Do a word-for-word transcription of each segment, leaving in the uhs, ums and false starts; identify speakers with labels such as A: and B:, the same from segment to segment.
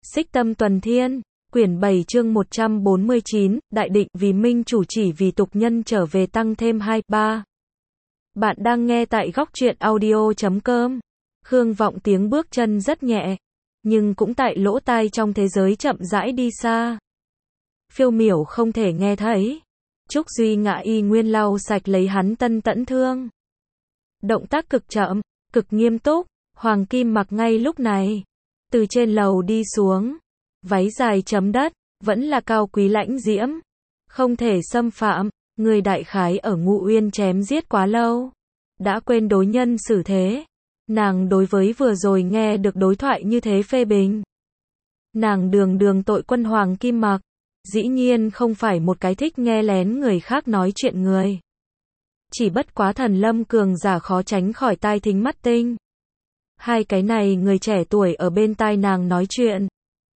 A: Xích Tâm Tuần Thiên, quyển bảy chương một trăm bốn mươi chín, Đại Định vì minh chủ chỉ vì tục nhân trở về tăng thêm hai, ba. Bạn đang nghe tại góc truyện audio chấm com. Khương Vọng tiếng bước chân rất nhẹ, nhưng cũng tại lỗ tai trong thế giới chậm rãi đi xa. Phiêu miểu không thể nghe thấy. Trúc Duy Ngã y nguyên lau sạch lấy hắn tân tẫn thương. Động tác cực chậm, cực nghiêm túc. Hoàng Kim Mặc ngay lúc này từ trên lầu đi xuống, váy dài chấm đất, vẫn là cao quý lãnh diễm, không thể xâm phạm. Người đại khái ở Ngụ Uyên chém giết quá lâu, đã quên đối nhân xử thế. Nàng đối với vừa rồi nghe được đối thoại như thế phê bình. Nàng đường đường tội quân Hoàng Kim Mặc, dĩ nhiên không phải một cái thích nghe lén người khác nói chuyện người. Chỉ bất quá thần lâm cường giả khó tránh khỏi tai thính mắt tinh. Hai cái này người trẻ tuổi ở bên tai nàng nói chuyện,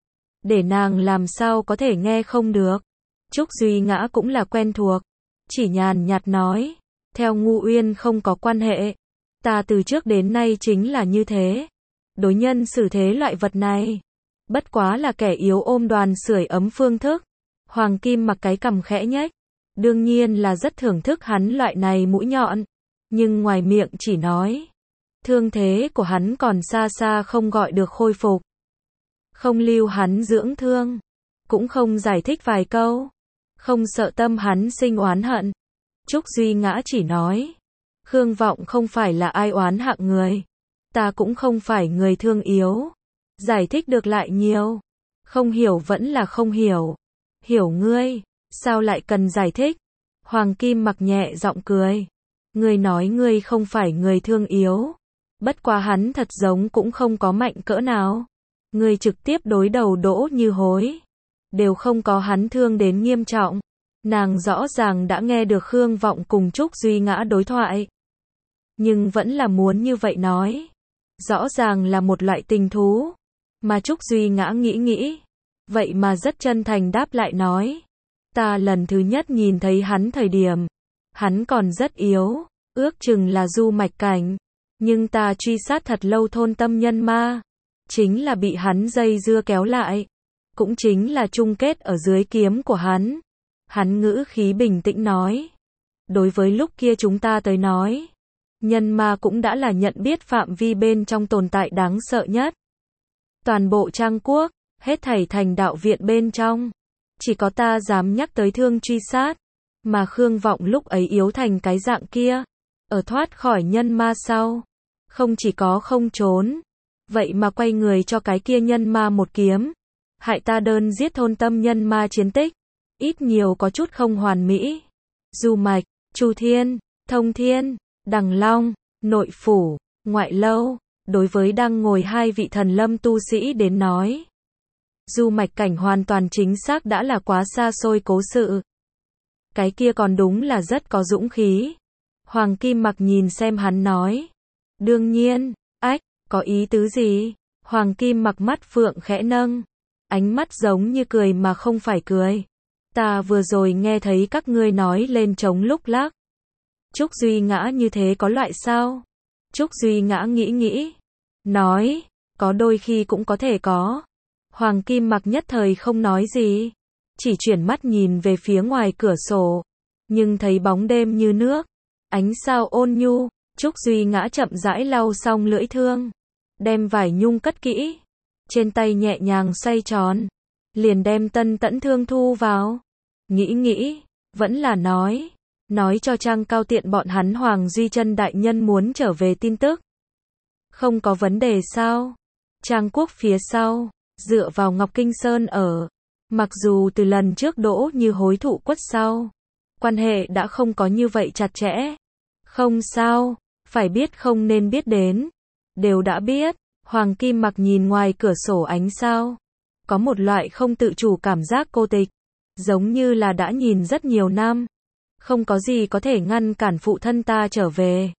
A: để nàng làm sao có thể nghe không được. Trúc Duy Ngã cũng là quen thuộc, chỉ nhàn nhạt nói, theo Ngụ Uyên không có quan hệ, ta từ trước đến nay chính là như thế. Đối nhân xử thế loại vật này, bất quá là kẻ yếu ôm đoàn sưởi ấm phương thức. Hoàng Kim Mặc cái cằm khẽ nhếch, đương nhiên là rất thưởng thức hắn loại này mũi nhọn, nhưng ngoài miệng chỉ nói, thương thế của hắn còn xa xa không gọi được khôi phục. Không lưu hắn dưỡng thương, cũng không giải thích vài câu, không sợ tâm hắn sinh oán hận. Trúc Duy Ngã chỉ nói, Khương Vọng không phải là ai oán hạng người, ta cũng không phải người thương yếu. Giải thích được lại nhiều, không hiểu vẫn là không hiểu. Hiểu ngươi, sao lại cần giải thích? Hoàng Kim Mặc nhẹ giọng cười, ngươi nói ngươi không phải người thương yếu, bất quá hắn thật giống cũng không có mạnh cỡ nào. Ngươi trực tiếp đối đầu Đỗ Như Hối, đều không có hắn thương đến nghiêm trọng. Nàng rõ ràng đã nghe được Khương Vọng cùng Trúc Duy Ngã đối thoại, nhưng vẫn là muốn như vậy nói. Rõ ràng là một loại tình thú, mà Trúc Duy Ngã nghĩ nghĩ, vậy mà rất chân thành đáp lại nói, ta lần thứ nhất nhìn thấy hắn thời điểm, hắn còn rất yếu, ước chừng là du mạch cảnh, nhưng ta truy sát thật lâu thôn tâm nhân ma, chính là bị hắn dây dưa kéo lại, cũng chính là chung kết ở dưới kiếm của hắn. Hắn ngữ khí bình tĩnh nói, đối với lúc kia chúng ta tới nói, nhân ma cũng đã là nhận biết phạm vi bên trong tồn tại đáng sợ nhất. Toàn bộ Trang Quốc, hết thảy thành đạo viện bên trong, chỉ có ta dám nhắc tới thương truy sát, mà Khương Vọng lúc ấy yếu thành cái dạng kia, ở thoát khỏi nhân ma sau, không chỉ có không trốn, vậy mà quay người cho cái kia nhân ma một kiếm, hại ta đơn giết thôn tâm nhân ma chiến tích, ít nhiều có chút không hoàn mỹ. Du Mạch, Chu Thiên, Thông Thiên, Đằng Long, Nội Phủ, Ngoại Lâu, đối với đang ngồi hai vị thần lâm tu sĩ đến nói, du mạch cảnh hoàn toàn chính xác đã là quá xa xôi cố sự. Cái kia còn đúng là rất có dũng khí. Hoàng Kim Mặc nhìn xem hắn nói, đương nhiên. Ách, có ý tứ gì? Hoàng Kim Mặc mắt phượng khẽ nâng, ánh mắt giống như cười mà không phải cười. Ta vừa rồi nghe thấy các ngươi nói lên trống lúc lắc. Trúc Duy Ngã như thế có loại sao? Trúc Duy Ngã nghĩ nghĩ, nói, có đôi khi cũng có thể có. Hoàng Kim Mặc nhất thời không nói gì, chỉ chuyển mắt nhìn về phía ngoài cửa sổ, nhưng thấy bóng đêm như nước, ánh sao ôn nhu. Trúc Duy Ngã chậm rãi lau xong lưỡi thương, đem vải nhung cất kỹ, trên tay nhẹ nhàng xoay tròn, liền đem tân tẫn thương thu vào. Nghĩ nghĩ, vẫn là nói, nói cho Trang Cao Tiện bọn hắn Hoàng Duy Chân đại nhân muốn trở về tin tức. Không có vấn đề sao? Trang Quốc phía sau, dựa vào Ngọc Kinh Sơn ở, mặc dù từ lần trước Đỗ Như Hối thụ quất sau, quan hệ đã không có như vậy chặt chẽ. Không sao, phải biết không nên biết đến, đều đã biết. Hoàng Kim Mặc nhìn ngoài cửa sổ ánh sao, có một loại không tự chủ cảm giác cô tịch, giống như là đã nhìn rất nhiều năm, không có gì có thể ngăn cản phụ thân ta trở về.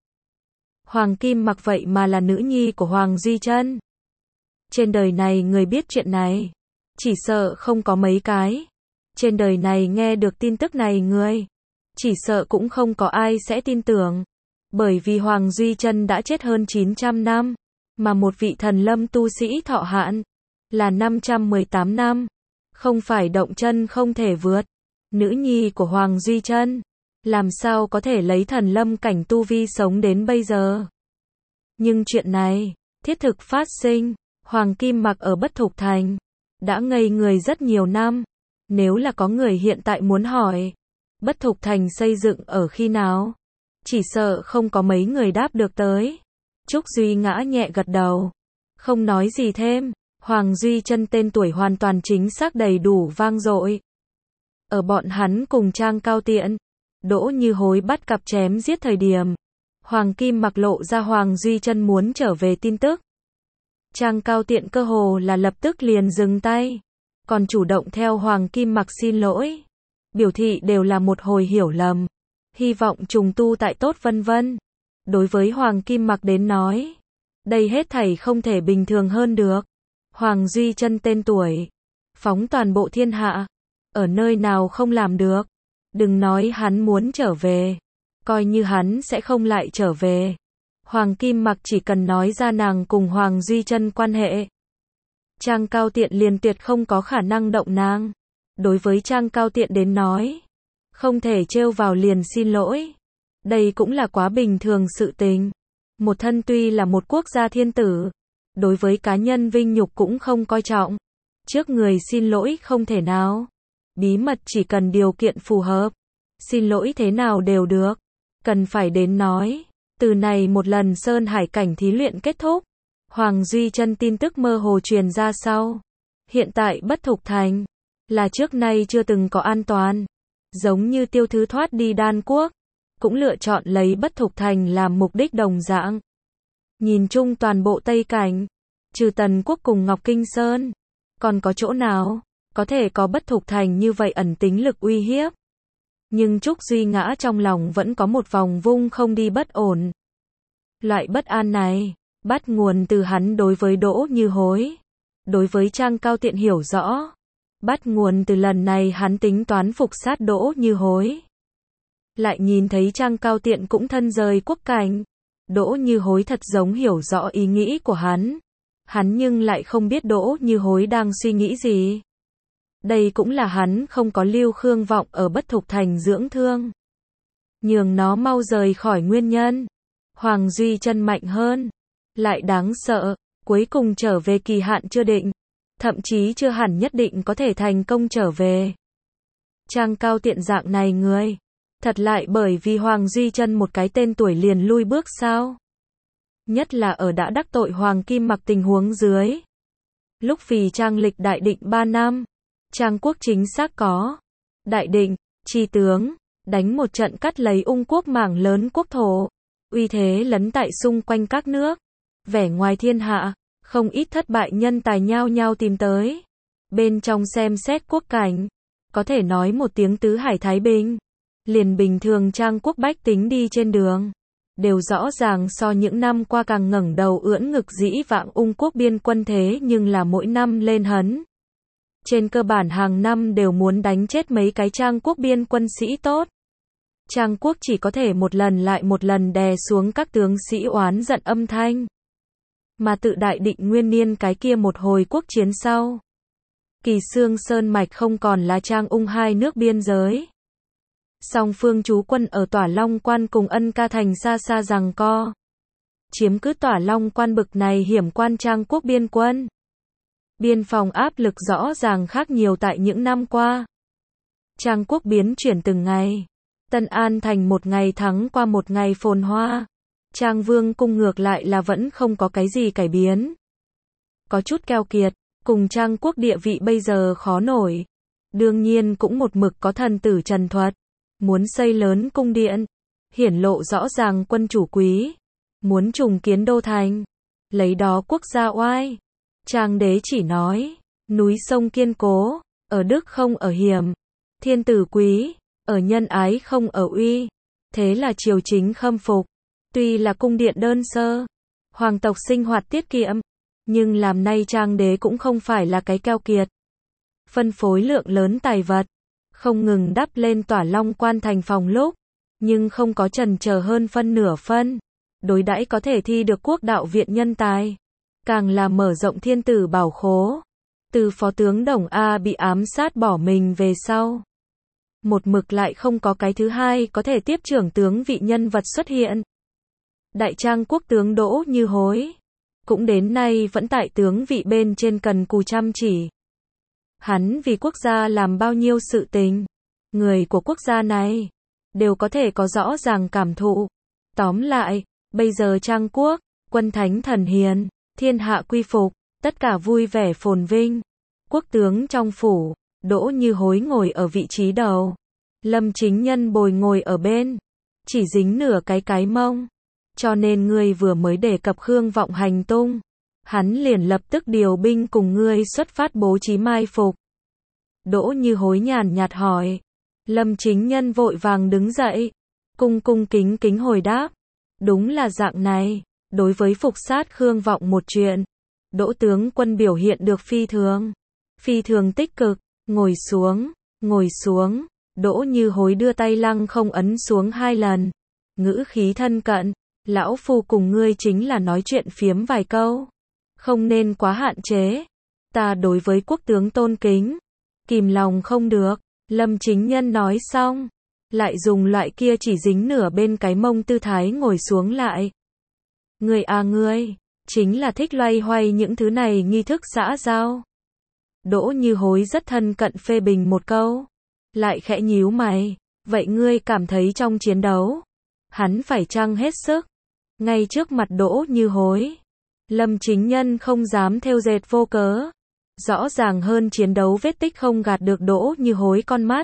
A: Hoàng Kim Mặc vậy mà là nữ nhi của Hoàng Duy Chân. Trên đời này người biết chuyện này, chỉ sợ không có mấy cái. Trên đời này nghe được tin tức này người, chỉ sợ cũng không có ai sẽ tin tưởng. Bởi vì Hoàng Duy Chân đã chết hơn chín trăm năm, mà một vị thần lâm tu sĩ thọ hạn, là năm trăm mười tám năm, không phải động chân không thể vượt. Nữ nhi của Hoàng Duy Chân, làm sao có thể lấy thần lâm cảnh tu vi sống đến bây giờ. Nhưng chuyện này, thiết thực phát sinh, Hoàng Kim Mặc ở Bất Thục Thành, đã ngây người rất nhiều năm. Nếu là có người hiện tại muốn hỏi, Bất Thục Thành xây dựng ở khi nào? Chỉ sợ không có mấy người đáp được tới. Trúc Duy Ngã nhẹ gật đầu, không nói gì thêm. Hoàng Duy Chân tên tuổi hoàn toàn chính xác đầy đủ vang dội. Ở bọn hắn cùng Trang Cao Tiện, Đỗ Như Hối bắt cặp chém giết thời điểm, Hoàng Kim Mặc lộ ra Hoàng Duy Chân muốn trở về tin tức. Trang Cao Tiện cơ hồ là lập tức liền dừng tay, còn chủ động theo Hoàng Kim Mặc xin lỗi, biểu thị đều là một hồi hiểu lầm, hy vọng trùng tu tại tốt vân vân. Đối với Hoàng Kim Mặc đến nói, đây hết thảy không thể bình thường hơn được. Hoàng Duy Chân tên tuổi, phóng toàn bộ thiên hạ, ở nơi nào không làm được. Đừng nói hắn muốn trở về, coi như hắn sẽ không lại trở về. Hoàng Kim Mặc chỉ cần nói ra nàng cùng Hoàng Duy Chân quan hệ, Trang Cao Tiện liền tuyệt không có khả năng động nàng. Đối với Trang Cao Tiện đến nói, không thể trêu vào liền xin lỗi. Đây cũng là quá bình thường sự tình. Một thân tuy là một quốc gia thiên tử, đối với cá nhân vinh nhục cũng không coi trọng. Trước người xin lỗi không thể nào. Bí mật chỉ cần điều kiện phù hợp, xin lỗi thế nào đều được. Cần phải đến nói. Từ này một lần Sơn Hải cảnh thí luyện kết thúc, Hoàng Duy Chân tin tức mơ hồ truyền ra sau. Hiện tại Bất Thục Thành là trước nay chưa từng có an toàn. Giống như Tiêu Thứ thoát đi Đan Quốc, cũng lựa chọn lấy Bất Thục Thành làm mục đích đồng dạng. Nhìn chung toàn bộ Tây Cảnh, trừ Tần Quốc cùng Ngọc Kinh Sơn, còn có chỗ nào có thể có Bất Thục Thành như vậy ẩn tính lực uy hiếp. Nhưng Trúc Duy Ngã trong lòng vẫn có một vòng vung không đi bất ổn. Loại bất an này, bắt nguồn từ hắn đối với Đỗ Như Hối, đối với Trang Cao Tiện hiểu rõ. Bắt nguồn từ lần này hắn tính toán phục sát Đỗ Như Hối. Lại nhìn thấy Trang Cao Tiện cũng thân rời quốc cảnh. Đỗ Như Hối thật giống hiểu rõ ý nghĩ của hắn. Hắn nhưng lại không biết Đỗ Như Hối đang suy nghĩ gì. Đây cũng là hắn không có lưu Khương Vọng ở Bất Thục Thành dưỡng thương, nhường nó mau rời khỏi nguyên nhân. Hoàng Duy Chân mạnh hơn, lại đáng sợ, cuối cùng trở về kỳ hạn chưa định, thậm chí chưa hẳn nhất định có thể thành công trở về. Trang Cao Tiện dạng này người, thật lại bởi vì Hoàng Duy Chân một cái tên tuổi liền lui bước sao? Nhất là ở đã đắc tội Hoàng Kim Mặc tình huống dưới. Lúc vì Trang lịch đại định ba năm, Trang quốc chính xác có đại định, chi tướng, đánh một trận cắt lấy Ung quốc mảng lớn quốc thổ, uy thế lấn tại xung quanh các nước, vẻ ngoài thiên hạ, không ít thất bại nhân tài nhao nhao tìm tới. Bên trong xem xét quốc cảnh, có thể nói một tiếng tứ hải thái bình, liền bình thường Trang quốc bách tính đi trên đường, đều rõ ràng so những năm qua càng ngẩng đầu ưỡn ngực dĩ vãng Ung quốc biên quân thế nhưng là mỗi năm lên hấn. Trên cơ bản hàng năm đều muốn đánh chết mấy cái Trang quốc biên quân sĩ tốt. Trang quốc chỉ có thể một lần lại một lần đè xuống các tướng sĩ oán giận âm thanh. Mà tự đại định nguyên niên cái kia một hồi quốc chiến sau, Kỳ Xương Sơn Mạch không còn là Trang Ung hai nước biên giới. Song phương trú quân ở Tỏa Long Quan cùng Ân Ca Thành xa xa giằng co. Chiếm cứ Tỏa Long Quan bực này hiểm quan Trang quốc biên quân. Biên phòng áp lực rõ ràng khác nhiều tại những năm qua. Trang quốc biến chuyển từng ngày. Tân An Thành một ngày thắng qua một ngày phồn hoa. Trang Vương cung ngược lại là vẫn không có cái gì cải biến. Có chút keo kiệt, cùng Trang quốc địa vị bây giờ khó nổi. Đương nhiên cũng một mực có thần tử Trần Thuật, muốn xây lớn cung điện, hiển lộ rõ ràng quân chủ quý, muốn trùng kiến đô thành, lấy đó quốc gia oai. Trang đế chỉ nói, núi sông kiên cố, ở đức không ở hiểm, thiên tử quý, ở nhân ái không ở uy. Thế là triều chính khâm phục. Tuy là cung điện đơn sơ, hoàng tộc sinh hoạt tiết kiệm, nhưng làm nay Trang đế cũng không phải là cái keo kiệt. Phân phối lượng lớn tài vật, không ngừng đắp lên Tỏa Long Quan thành phòng lúc, nhưng không có chần chờ hơn phân nửa phân. Đối đãi có thể thi được quốc đạo viện nhân tài, càng là mở rộng thiên tử bảo khố. Từ phó tướng Đồng A bị ám sát bỏ mình về sau. Một mực lại không có cái thứ hai có thể tiếp trưởng tướng vị nhân vật xuất hiện. Đại Trang quốc tướng Đỗ Như Hối. Cũng đến nay vẫn tại tướng vị bên trên cần cù chăm chỉ. Hắn vì quốc gia làm bao nhiêu sự tình. Người của quốc gia này đều có thể có rõ ràng cảm thụ. Tóm lại, bây giờ Trang quốc, quân thánh thần hiền, thiên hạ quy phục, tất cả vui vẻ phồn vinh. Quốc tướng trong phủ, Đỗ Như Hối ngồi ở vị trí đầu. Lâm Chính Nhân bồi ngồi ở bên. Chỉ dính nửa cái cái mông. Cho nên ngươi vừa mới đề cập Khương Vọng hành tung. Hắn liền lập tức điều binh cùng ngươi xuất phát bố trí mai phục. Đỗ Như Hối nhàn nhạt hỏi. Lâm Chính Nhân vội vàng đứng dậy. Cung cung kính kính hồi đáp. Đúng là dạng này. Đối với phục sát Khương Vọng một chuyện. Đỗ tướng quân biểu hiện được phi thường. Phi thường tích cực. Ngồi xuống. Ngồi xuống. Đỗ Như Hối đưa tay lăng không ấn xuống hai lần. Ngữ khí thân cận. Lão phu cùng ngươi chính là nói chuyện phiếm vài câu. Không nên quá hạn chế. Ta đối với quốc tướng tôn kính. Kìm lòng không được. Lâm Chính Nhân nói xong. Lại dùng loại kia chỉ dính nửa bên cái mông tư thái ngồi xuống lại. Ngươi à ngươi. Chính là thích loay hoay những thứ này nghi thức xã giao. Đỗ Như Hối rất thân cận phê bình một câu. Lại khẽ nhíu mày. Vậy ngươi cảm thấy trong chiến đấu. Hắn phải chăng hết sức. Ngay trước mặt Đỗ Như Hối. Lâm Chính Nhân không dám thêu dệt vô cớ. Rõ ràng hơn chiến đấu vết tích không gạt được Đỗ Như Hối con mắt.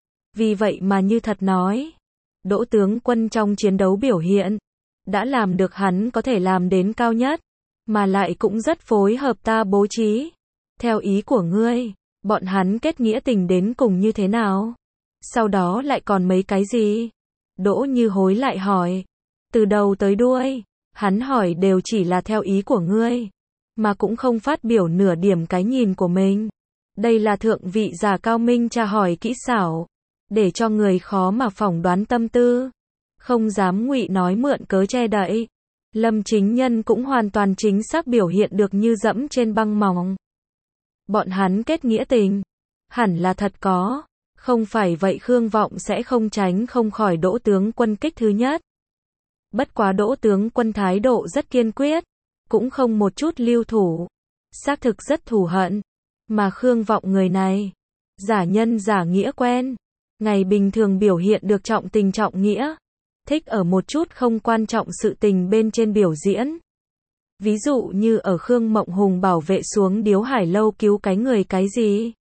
A: Vì vậy mà như thật nói. Đỗ tướng quân trong chiến đấu biểu hiện. Đã làm được hắn có thể làm đến cao nhất. Mà lại cũng rất phối hợp ta bố trí. Theo ý của ngươi. Bọn hắn kết nghĩa tình đến cùng như thế nào? Sau đó lại còn mấy cái gì? Đỗ Như Hối lại hỏi. Từ đầu tới đuôi, hắn hỏi đều chỉ là theo ý của ngươi, mà cũng không phát biểu nửa điểm cái nhìn của mình. Đây là thượng vị giả cao minh tra hỏi kỹ xảo, để cho người khó mà phỏng đoán tâm tư, không dám ngụy nói mượn cớ che đậy. Lâm Chính Nhân cũng hoàn toàn chính xác biểu hiện được như dẫm trên băng mỏng. Bọn hắn kết nghĩa tình, hẳn là thật có, không phải vậy Khương Vọng sẽ không tránh không khỏi Đỗ tướng quân kích thứ nhất. Bất quá Đỗ tướng quân thái độ rất kiên quyết, cũng không một chút lưu thủ, xác thực rất thù hận, mà Khương Vọng người này, giả nhân giả nghĩa quen, ngày bình thường biểu hiện được trọng tình trọng nghĩa, thích ở một chút không quan trọng sự tình bên trên biểu diễn. Ví dụ như ở Khương Mộng Hùng bảo vệ xuống Điếu Hải Lâu cứu cái người cái gì.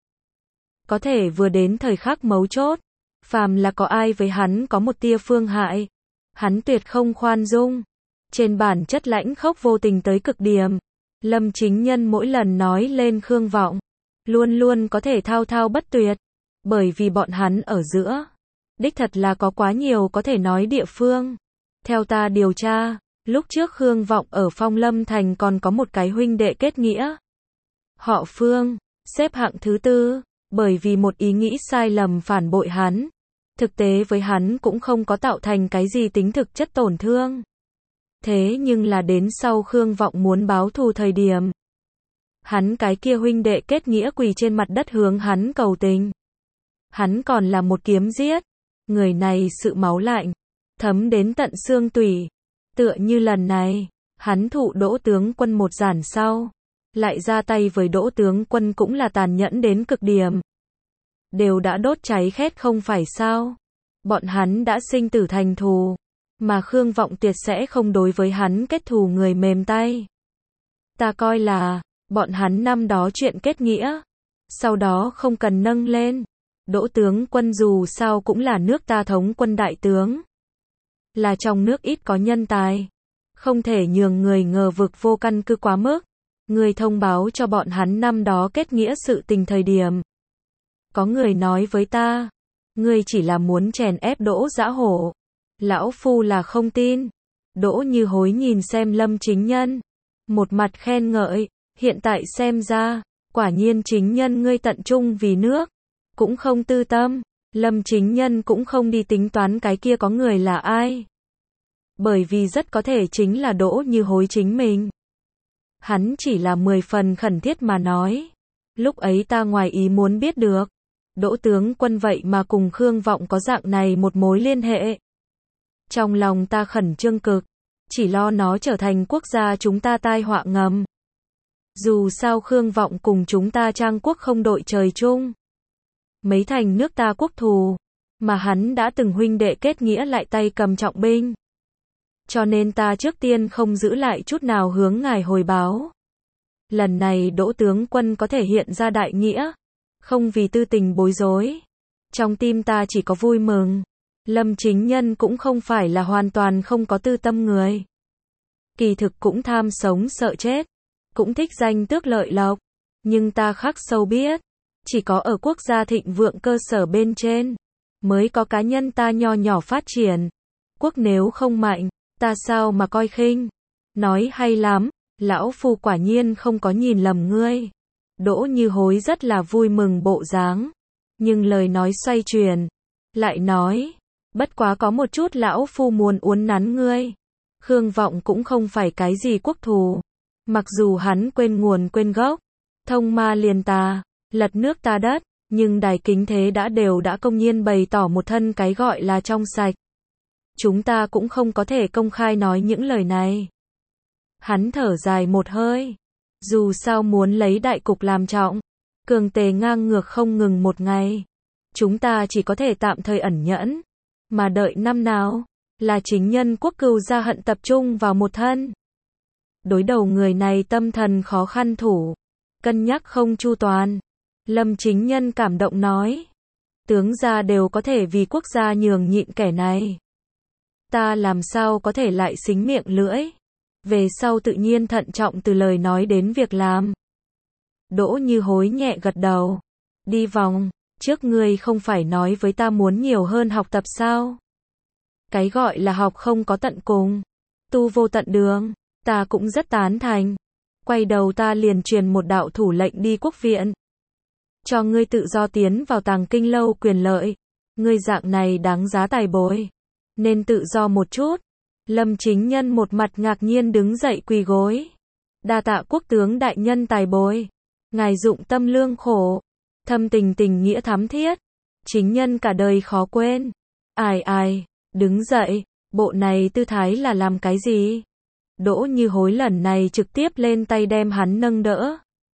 A: Có thể vừa đến thời khắc mấu chốt, phàm là có ai với hắn có một tia phương hại, hắn tuyệt không khoan dung. Trên bản chất lãnh khốc vô tình tới cực điểm. Lâm Chính Nhân mỗi lần nói lên Khương Vọng, luôn luôn có thể thao thao bất tuyệt. Bởi vì bọn hắn ở giữa, đích thật là có quá nhiều có thể nói địa phương. Theo ta điều tra, lúc trước Khương Vọng ở Phong Lâm Thành còn có một cái huynh đệ kết nghĩa. Họ Phương, xếp hạng thứ tư, bởi vì một ý nghĩ sai lầm phản bội hắn. Thực tế với hắn cũng không có tạo thành cái gì tính thực chất tổn thương. Thế nhưng là đến sau Khương Vọng muốn báo thù thời điểm, hắn cái kia huynh đệ kết nghĩa quỳ trên mặt đất hướng hắn cầu tình. Hắn còn là một kiếm giết. Người này sự máu lạnh, thấm đến tận xương tủy. Tựa như lần này, hắn thụ Đỗ tướng quân một giản sau, lại ra tay với Đỗ tướng quân cũng là tàn nhẫn đến cực điểm. Đều đã đốt cháy khét không phải sao? Bọn hắn đã sinh tử thành thù, mà Khương Vọng tuyệt sẽ không đối với hắn kết thù người mềm tay. Ta coi là, bọn hắn năm đó chuyện kết nghĩa, sau đó không cần nâng lên. Đỗ tướng quân dù sao cũng là nước ta thống quân đại tướng, là trong nước ít có nhân tài, không thể nhường người ngờ vực vô căn cứ quá mức. Người thông báo cho bọn hắn năm đó kết nghĩa sự tình thời điểm, có người nói với ta, ngươi chỉ là muốn chèn ép Đỗ Dã Hổ. Lão phu là không tin. Đỗ Như Hối nhìn xem Lâm Chính Nhân, một mặt khen ngợi, hiện tại xem ra, quả nhiên Chính Nhân ngươi tận trung vì nước, cũng không tư tâm. Lâm Chính Nhân cũng không đi tính toán cái kia có người là ai, bởi vì rất có thể chính là Đỗ Như Hối chính mình. Hắn chỉ là mười phần khẩn thiết mà nói, Lúc ấy ta ngoài ý muốn biết được, Đỗ tướng quân vậy mà cùng Khương Vọng có dạng này một mối liên hệ. Trong lòng ta khẩn trương cực, chỉ lo nó trở thành quốc gia chúng ta tai họa ngầm. Dù sao Khương Vọng cùng chúng ta Trang quốc không đội trời chung. Mấy thành nước ta quốc thù, mà hắn đã từng huynh đệ kết nghĩa lại tay cầm trọng binh. Cho nên ta trước tiên không giữ lại chút nào hướng ngài hồi báo. Lần này Đỗ tướng quân có thể hiện ra đại nghĩa, không vì tư tình bối rối. Trong tim ta chỉ có vui mừng. Lâm Chính Nhân cũng không phải là hoàn toàn không có tư tâm người. Kỳ thực cũng tham sống sợ chết, cũng thích danh tước lợi lộc. Nhưng ta khắc sâu biết, chỉ có ở quốc gia thịnh vượng cơ sở bên trên, mới có cá nhân ta nho nhỏ phát triển. Quốc nếu không mạnh, ta sao mà coi khinh. Nói hay lắm, lão phu quả nhiên không có nhìn lầm ngươi. Đỗ Như Hối rất là vui mừng bộ dáng, nhưng lời nói xoay chuyển, lại nói, bất quá có một chút lão phu muốn uốn nắn ngươi. Khương Vọng cũng không phải cái gì quốc thù, mặc dù hắn quên nguồn quên gốc, thông ma liền tà, lật nước ta đất, nhưng đài kính thế đã đều đã công nhiên bày tỏ một thân cái gọi là trong sạch. Chúng ta cũng không có thể công khai nói những lời này. Hắn thở dài một hơi. Dù sao muốn lấy đại cục làm trọng, cường tề ngang ngược không ngừng một ngày. Chúng ta chỉ có thể tạm thời ẩn nhẫn, mà đợi năm nào, là chính nhân quốc cừu gia hận tập trung vào một thân. Đối đầu người này tâm thần khó khăn thủ, cân nhắc không chu toàn. Lâm Chính Nhân cảm động nói, tướng gia đều có thể vì quốc gia nhường nhịn kẻ này. Ta làm sao có thể lại xính miệng lưỡi. Về sau tự nhiên thận trọng từ lời nói đến việc làm. Đỗ Như Hối nhẹ gật đầu. Đi vòng, trước ngươi không phải nói với ta muốn nhiều hơn học tập sao? Cái gọi là học không có tận cùng, tu vô tận đường, ta cũng rất tán thành. Quay đầu ta liền truyền một đạo thủ lệnh đi quốc viện. Cho ngươi tự do tiến vào Tàng Kinh lâu quyền lợi. Ngươi dạng này đáng giá tài bồi, nên tự do một chút. Lâm Chính Nhân một mặt ngạc nhiên đứng dậy quỳ gối. Đa tạ quốc tướng đại nhân tài bồi. Ngài dụng tâm lương khổ, thâm tình tình nghĩa thắm thiết. Chính nhân cả đời khó quên. Ai ai, đứng dậy, bộ này tư thái là làm cái gì? Đỗ Như Hối lần này trực tiếp lên tay đem hắn nâng đỡ.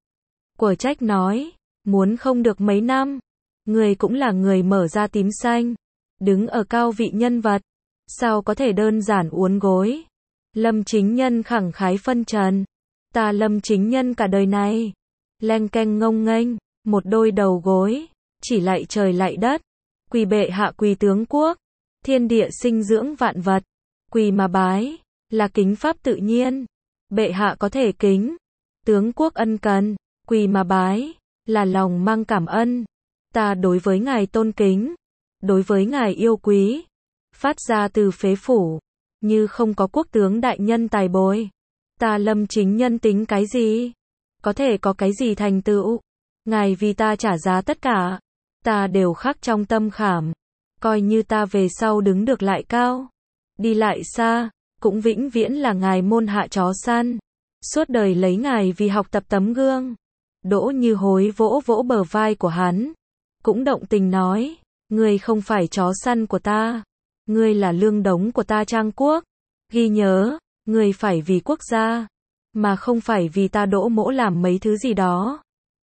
A: Quở trách nói, muốn không được mấy năm, người cũng là người mở ra tím xanh, đứng ở cao vị nhân vật. Sao có thể đơn giản uốn gối? Lâm Chính Nhân khẳng khái phân trần. Ta Lâm Chính Nhân cả đời này, leng keng ngông nghênh, một đôi đầu gối, chỉ lạy trời lạy đất, quỳ bệ hạ quỳ tướng quốc, thiên địa sinh dưỡng vạn vật, quỳ mà bái, là kính pháp tự nhiên, bệ hạ có thể kính, tướng quốc ân cần, quỳ mà bái, là lòng mang cảm ân, ta đối với ngài tôn kính, đối với ngài yêu quý. Phát ra từ phế phủ, như không có quốc tướng đại nhân tài bồi, ta Lâm Chính Nhân tính cái gì? Có thể có cái gì thành tựu? Ngài vì ta trả giá tất cả, ta đều khắc trong tâm khảm, coi như ta về sau đứng được lại cao, đi lại xa, cũng vĩnh viễn là ngài môn hạ chó săn, suốt đời lấy ngài vì học tập tấm gương. Đỗ Như Hối vỗ vỗ bờ vai của hắn, cũng động tình nói, ngươi không phải chó săn của ta. Ngươi là lương đống của ta Trang quốc. Ghi nhớ, ngươi phải vì quốc gia, mà không phải vì ta Đỗ mỗ làm mấy thứ gì đó.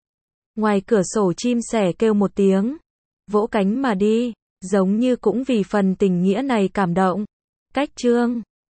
A: Ngoài cửa sổ chim sẻ kêu một tiếng, vỗ cánh mà đi, giống như cũng vì phần tình nghĩa này cảm động. Cách chương